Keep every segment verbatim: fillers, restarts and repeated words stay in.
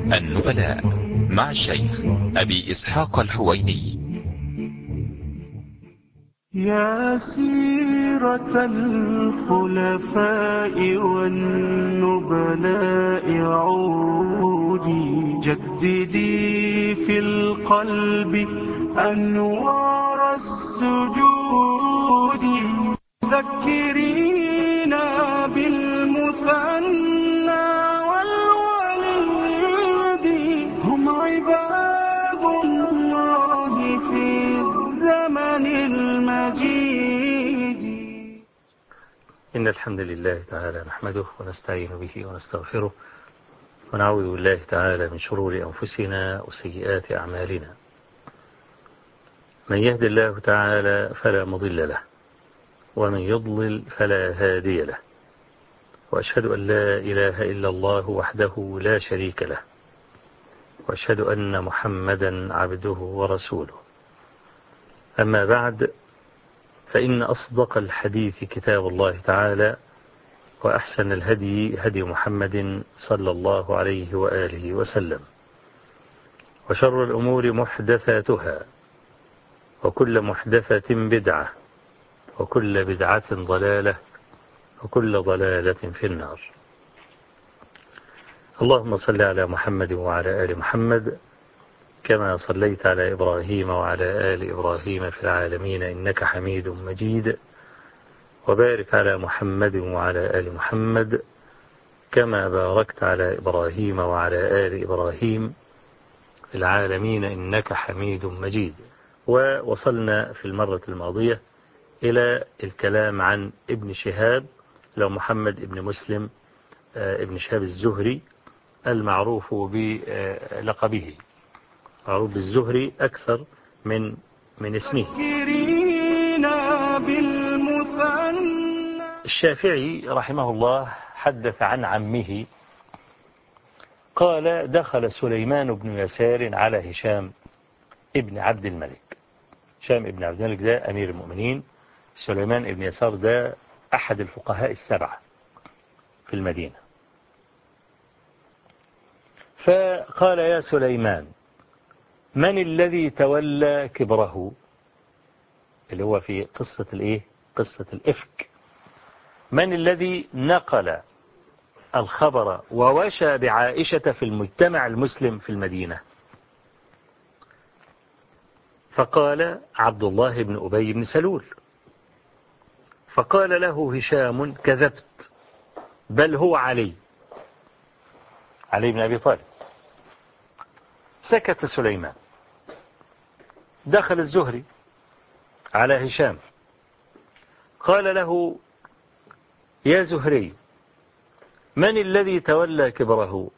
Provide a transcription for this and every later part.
النبلاء مع الشيخ أبي إسحاق الحويني. يا سيرة الخلفاء والنبلاء عودي جددي في القلب أنوار السجود، ذكرينا بالمثنى والوليد، هم عباد الله في الزمن المجيد. إن الحمد لله تعالى نحمده ونستعين به ونستغفره ونعوذ بالله تعالى من شرور أنفسنا وسيئات أعمالنا. من يهد الله تعالى فلا مضل له ومن يضلل فلا هادي له، وأشهد أن لا إله إلا الله وحده لا شريك له، وأشهد أن محمدا عبده ورسوله. أما بعد، فإن أصدق الحديث كتاب الله تعالى، وأحسن الهدي هدي محمد صلى الله عليه وآله وسلم، وشر الأمور محدثاتها، وكل محدثة بدعة، وكل بدعة ضلالة، وكل ضلالة في النار. اللهم صل على محمد وعلى آل محمد كما صليت على إبراهيم وعلى آل إبراهيم في العالمين إنك حميد مجيد، وبارك على محمد وعلى آل محمد كما باركت على إبراهيم وعلى آل إبراهيم في العالمين إنك حميد مجيد. ووصلنا في المرة الماضية إلى الكلام عن ابن شهاب، لو محمد ابن مسلم ابن شهاب الزهري المعروف بلقبه، معروف بالزهري أكثر من من اسمه. الشافعي رحمه الله حدث عن عمه قال: دخل سليمان بن يسار على هشام ابن عبد الملك. هشام ابن عبد الملك ده أمير المؤمنين، سليمان ابن يسار ده أحد الفقهاء السبعة في المدينة. فقال: يا سليمان، من الذي تولى كبره؟ اللي هو في قصة الإيه؟ قصة الإفك. من الذي نقل الخبر ووشى بعائشة في المجتمع المسلم في المدينة؟ فقال: عبد الله بن أبي بن سلول. فقال له هشام: كذبت، بل هو علي علي بن أبي طالب. سكت سليمان. دخل الزهري على هشام قال له: يا زهري، من الذي تولى كبره؟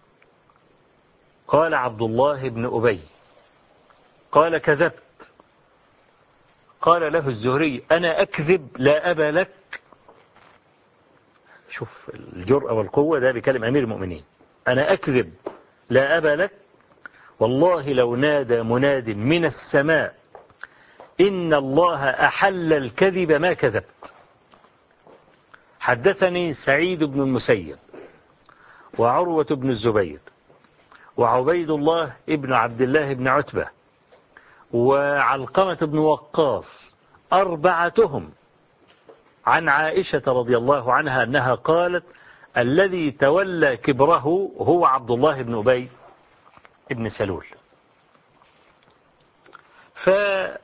قال: عبد الله بن أبي. قال: كذبت. قال له الزهري: أنا أكذب لا أبا لك. شوف الجرأة والقوة، ده بيكلم أمير المؤمنين. أنا أكذب لا أبا لك، والله لو نادى مناد من السماء إن الله أحل الكذب ما كذبت. حدثني سعيد بن المسيب وعروة بن الزبير وعبيد الله ابن عبد الله بن عتبة وعلقمة بن وقاص، أربعتهم عن عائشة رضي الله عنها أنها قالت: الذي تولى كبره هو عبد الله بن أبي ابن سلول. فلم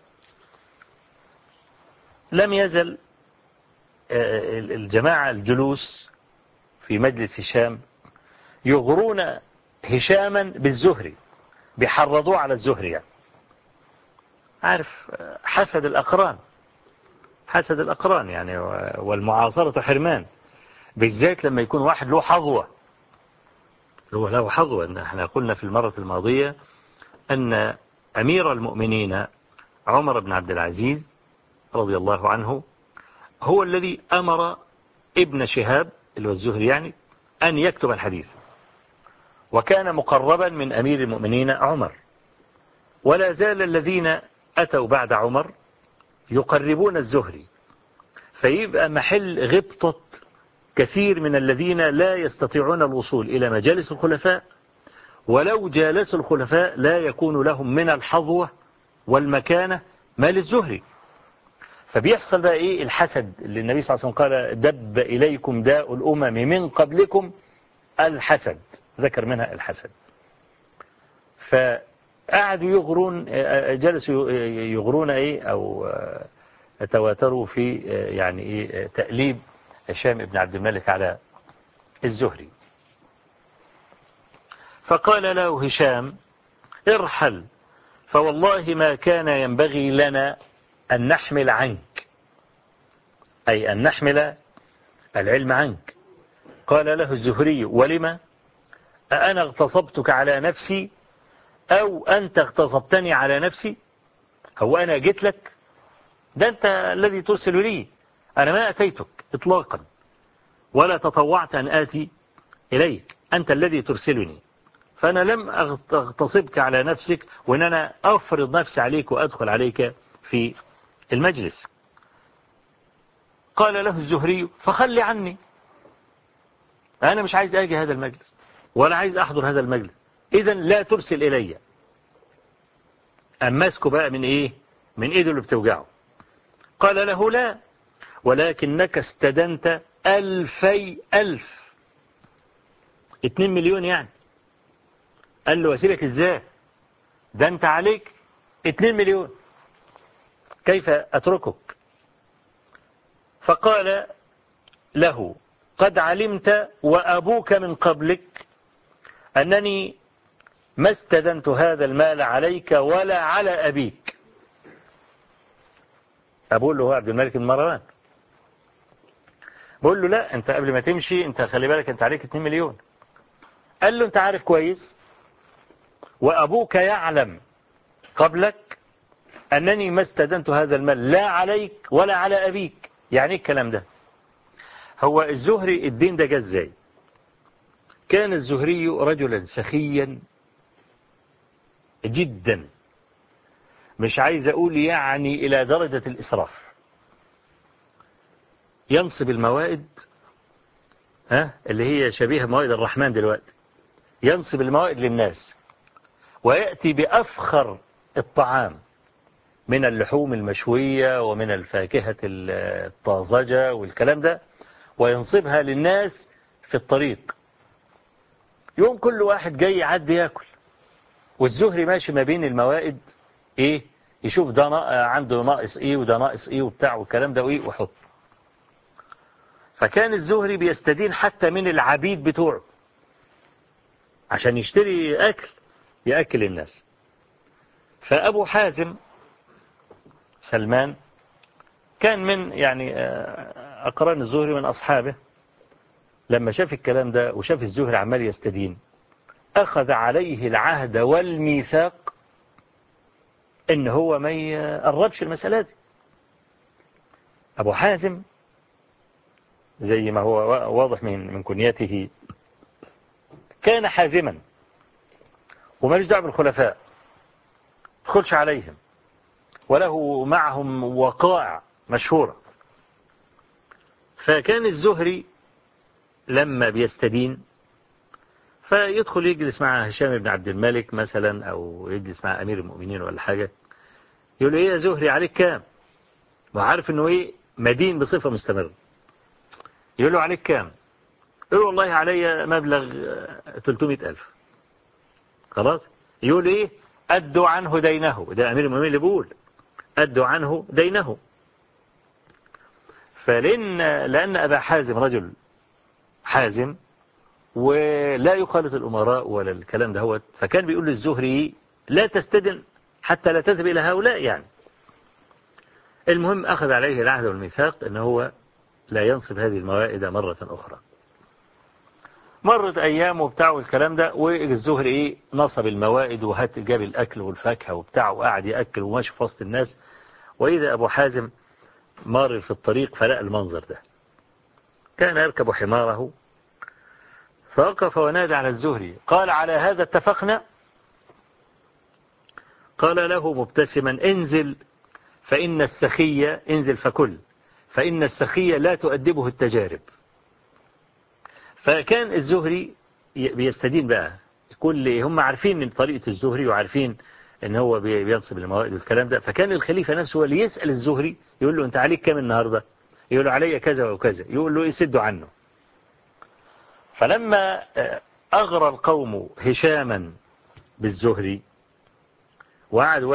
يزل الجماعة الجلوس في مجلس هشام يغرون هشاما بالزهري، بيحرضوه على الزهري. يعني عارف حسد الأقران، حسد الأقران يعني، والمعاصرة حرمان، بالذات لما يكون واحد له حظوة. هو له حظوة. احنا قلنا في المرة الماضية أن أمير المؤمنين عمر بن عبد العزيز رضي الله عنه هو الذي أمر ابن شهاب اللي هو الزهري يعني أن يكتب الحديث، وكان مقربا من أمير المؤمنين عمر. ولا زال الذين أتوا بعد عمر يقربون الزهري، فيبقى محل غبطة كثير من الذين لا يستطيعون الوصول إلى مجالس الخلفاء ولو جالسوا الخلفاء لا يكون لهم من الحظوة والمكانة ما للزهري. فبيحصل بقى إيه الحسد اللي النبي صلى الله عليه وسلم قال دب إليكم داء الأمم من قبلكم الحسد، ذكر منها الحسد. فقعدوا يغرون، جلسوا يغرون إيه أو تواتروا في يعني إيه تأليب هشام بن عبد الملك على الزهري. فقال له هشام ارحل، فوالله ما كان ينبغي لنا أن نحمل عنك، أي أن نحمل العلم عنك. قال له الزهري ولما؟ أأنا اغتصبتك على نفسي أو أنت اغتصبتني على نفسي؟ هو أنا جيت لك؟ ده أنت الذي ترسل لي، أنا ما أتيتك إطلاقا ولا تطوعت أن آتي إليك، أنت الذي ترسلني، فأنا لم أغتصبك على نفسك وأن أنا أفرض نفسي عليك وأدخل عليك في المجلس. قال له الزهري فخلي عني، أنا مش عايز أجي هذا المجلس ولا عايز أحضر هذا المجلس، إذن لا ترسل إلي. أمسكه بقى من إيه؟ من إيده اللي بتوجعه. قال له لا، ولكنك استدنت ألفي ألف، اتنين مليون يعني. قال له وسيبك إزاي؟ ده أنت عليك اتنين مليون، كيف أتركك؟ فقال له قد علمت وأبوك من قبلك أنني ما استدنت هذا المال عليك ولا على أبيك. أقول له هو عبد الملك بن مروان، بقول له لا، أنت قبل ما تمشي أنت خلي بالك أنت عليك اتنين مليون. قال له أنت عارف كويس وأبوك يعلم قبلك أنني ما استدنت هذا المال لا عليك ولا على أبيك. يعني الكلام ده هو الزهري الدين ده جه ازاي؟ كان الزهري رجلا سخيا جدا، مش عايز أقول يعني إلى درجة الإسراف. ينصب الموائد، ها اللي هي شبيهة موائد الرحمن دلوقتي، ينصب الموائد للناس ويأتي بأفخر الطعام من اللحوم المشوية ومن الفاكهة الطازجة والكلام ده، وينصبها للناس في الطريق. يوم كل واحد جاي يعدي ياكل، والزهري ماشي ما بين الموائد ايه، يشوف ده عنده ناقص ايه وده ناقص ايه وبتاع والكلام ده وايه وحط. فكان الزهري بيستدين حتى من العبيد بتوعه عشان يشتري اكل ياكل الناس. فابو حازم سلمان كان من يعني اقران الزهري من اصحابه، لما شاف الكلام ده وشاف الزهري عمال يستدين أخذ عليه العهد والميثاق إن هو ما يقربش المسألة دي. أبو حازم زي ما هو واضح من من كنيته كان حازما ومالوش دعوه بالخلفاء، ما يدخلش عليهم، وله معهم وقائع مشهورة. فكان الزهري لما بيستدين فيدخل يجلس مع هشام بن عبد الملك مثلا أو يجلس مع أمير المؤمنين ولا حاجة، يقول له إيه يا زهري عليك كام؟ وعارف إنه إيه مدين بصفة مستمرة. يقول له عليك كام؟ يقول له والله علي مبلغ ثلاثمائة ألف. خلاص؟ يقول إيه أدوا عنه دينه. ده أمير المؤمنين اللي بيقول أدوا عنه دينه. فلأن لأن أبا حازم رجل حازم ولا يخالط الأمراء ولا الكلام ده هو، فكان بيقول للزهري لا تستدن حتى لا تذهب إلى هؤلاء يعني. المهم أخذ عليه العهد والميثاق أنه هو لا ينصب هذه الموائد مرة أخرى. مرت أيام وبتاع والكلام ده، والزهري إيه نصب الموائد وهات جاب الأكل والفاكهة وبتاع وقعد يأكل وماشي في وسط الناس. وإذا أبو حازم مار في الطريق فلقى المنظر ده، كان يركب حماره فوقف ونادى على الزهري قال على هذا اتفقنا؟ قال له مبتسما انزل فإن السخية انزل فكل فإن السخية لا تؤدبه التجارب. فكان الزهري بيستدين بقى كل هم عارفين من طريقة الزهري وعارفين ان هو بينصب الموائد والكلام ده. فكان الخليفة نفسه هو اللي يسأل الزهري يقول له انت عليك كام النهاردة؟ يقول له علي كذا وكذا، يقول له يسدوا عنه. فلما أغرى القوم هشاما بالزهري وقعدوا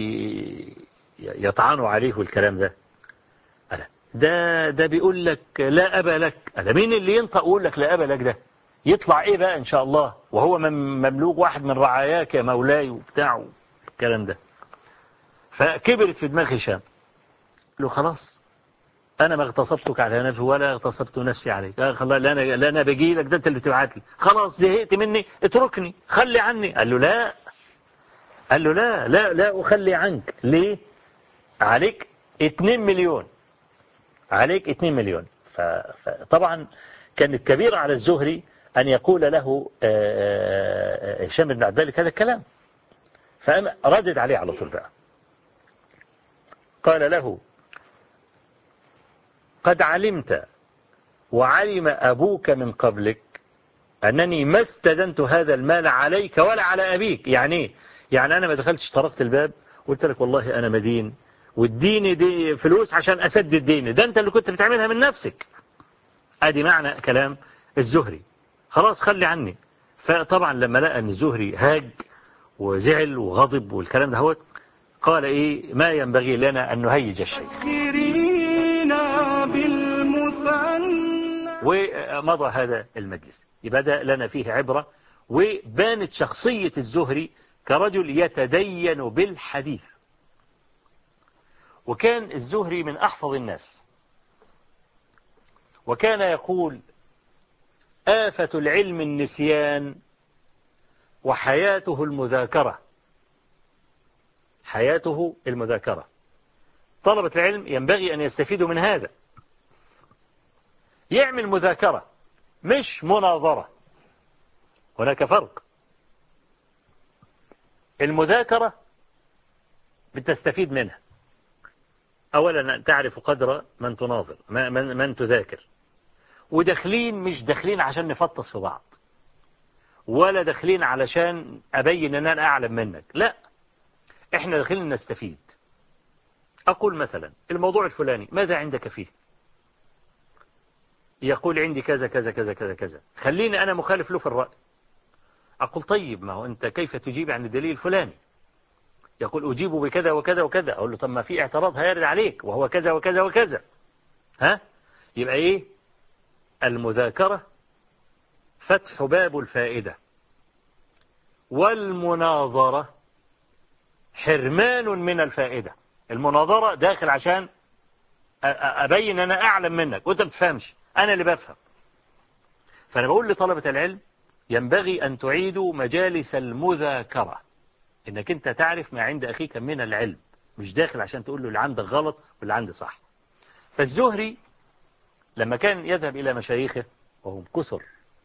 يطعنوا عليه والكلام ده، ده ده بيقول لك لا أبا لك. أنا مين اللي ينطق يقول لك لا أبا لك؟ ده يطلع إيه بقى إن شاء الله وهو مملوك واحد من رعاياك يا مولاي وبتاع الكلام ده. فكبرت في دماغ هشام، له خلاص أنا ما اغتصبتك على نفسي ولا اغتصبت نفسي عليك، لا أنا لا أنا بجي لك، ده أنت اللي بتبعت لي، خلاص زهقت مني اتركني خلي عني. قال له لا، قال له لا لا لا أخلي عنك. ليه؟ عليك اتنين مليون، عليك اتنين مليون. فطبعا كانت كبيرة على الزهري أن يقول له هشام بن عبد الملك هذا الكلام. فردد عليه على طول بقى، قال له قد علمت وعلم أبوك من قبلك أنني ما استدنت هذا المال عليك ولا على أبيك. يعني ايه؟ يعني أنا ما دخلتش طرقت الباب وقلت لك والله أنا مدين واديني دي فلوس عشان أسدد ديني، ده أنت اللي كنت بتعملها من نفسك. أدي معنى كلام الزهري، خلاص خلي عني. فطبعا لما لقى أن الزهري هاج وزعل وغضب والكلام ده هو قال إيه ما ينبغي لنا أن نهيج الشيخ، ومضى هذا المجلس. يبقى ده لنا فيه عبرة، وبانت شخصية الزهري كرجل يتدين بالحديث. وكان الزهري من أحفظ الناس، وكان يقول آفة العلم النسيان وحياته المذاكرة. حياته المذاكرة، طلبة العلم ينبغي أن يستفيدوا من هذا، يعمل مذاكرة مش مناظرة. هناك فرق. المذاكرة بتستفيد منها، أولا تعرف قدر من تناظر من, من تذاكر. وداخلين مش داخلين عشان نفطس في بعض، ولا داخلين علشان أبين أن أنا أعلم منك، لا، إحنا داخلين نستفيد. أقول مثلا الموضوع الفلاني ماذا عندك فيه؟ يقول عندي كذا كذا كذا كذا كذا، خليني أنا مخالف له في الرأي. أقول طيب ما هو أنت كيف تجيب عن الدليل الفلاني؟ يقول أجيب بكذا وكذا وكذا. أقول له طب ما في اعتراض هيرد عليك وهو كذا وكذا وكذا. ها؟ يبقى إيه؟ المذاكرة فتح باب الفائدة، والمناظرة حرمان من الفائدة. المناظرة داخل عشان أبين أنا أعلم منك وأنت بتفهمش، أنا اللي بفهم. فأنا بقول لطلبة العلم ينبغي أن تعيدوا مجالس المذاكرة، إنك أنت تعرف ما عند أخيك من العلم، مش داخل عشان تقول له اللي عندك غلط واللي عندي صح. فالزهري لما كان يذهب إلى مشايخه وهم كثر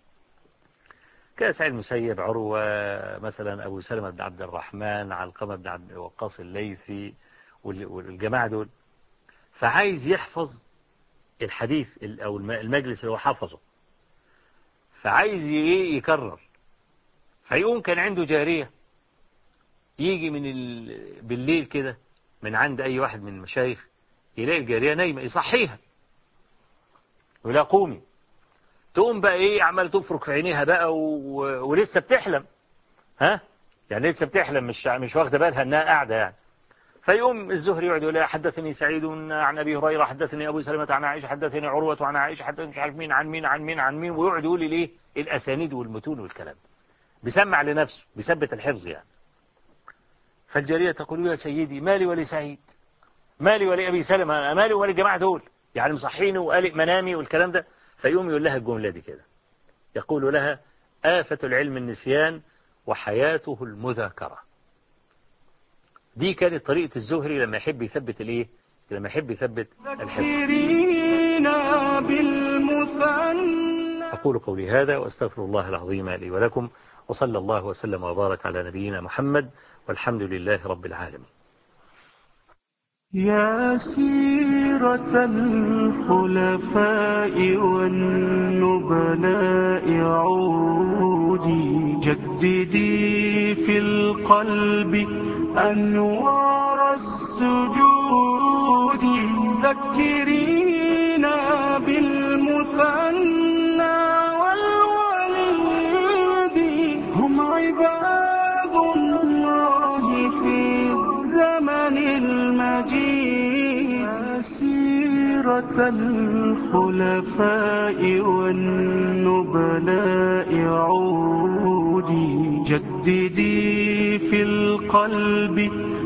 كسعيد المسيب، عروة مثلا، أبو سلمة بن عبد الرحمن، علقمة بن عبد وقاص الليثي والجماعة دول، فعايز يحفظ الحديث أو المجلس اللي هو حفظه، فعايز يكرر. فيقوم كان عنده جارية يجي من ال... بالليل كده من عند أي واحد من المشايخ، يلاقي الجارية نايمة يصحيها ولا قومي، تقوم بقى إيه عمال تفرك في عينيها بقى و... ولسه بتحلم، ها يعني لسه بتحلم، مش مش واخده بالها إنها قاعدة يعني. فيقوم الزهري يقعد يقول حدثني سعيد عن أبي هريرة، حدثني أبو سلمة عن عائشة، حدثني عروة عن عائشة، حدثني مش عارف مين عن مين عن مين عن مين، ويقعد يقول لي الأسانيد والمتون والكلام، بيسمع لنفسه، بيثبت الحفظ يعني. فالجارية تقول يا سيدي مالي ولي سعيد، مالي ولي أبي سلمة، مالي ولي الجماعة دول، يعني مصحيني وقالق منامي والكلام ده. فيقوم يقول لها الجملة دي كده، يقول لها آفة العلم النسيان وحياته المذاكرة. دي كانت طريقة الزهري لما يحب يثبت الايه، لما يحب يثبت الحفظ. أقول قولي هذا وأستغفر الله العظيم لي ولكم، وصلى الله وسلم وبارك على نبينا محمد، والحمد لله رب العالمين. يا سيرة الخلفاء والنبلاء عودي جددي في القلب أنوار السجود ذكرينا بالمثنى والوليد هم عباد الله في الزمن المجيد سيرة الخلفاء والنبلاء عودي جددي في القلب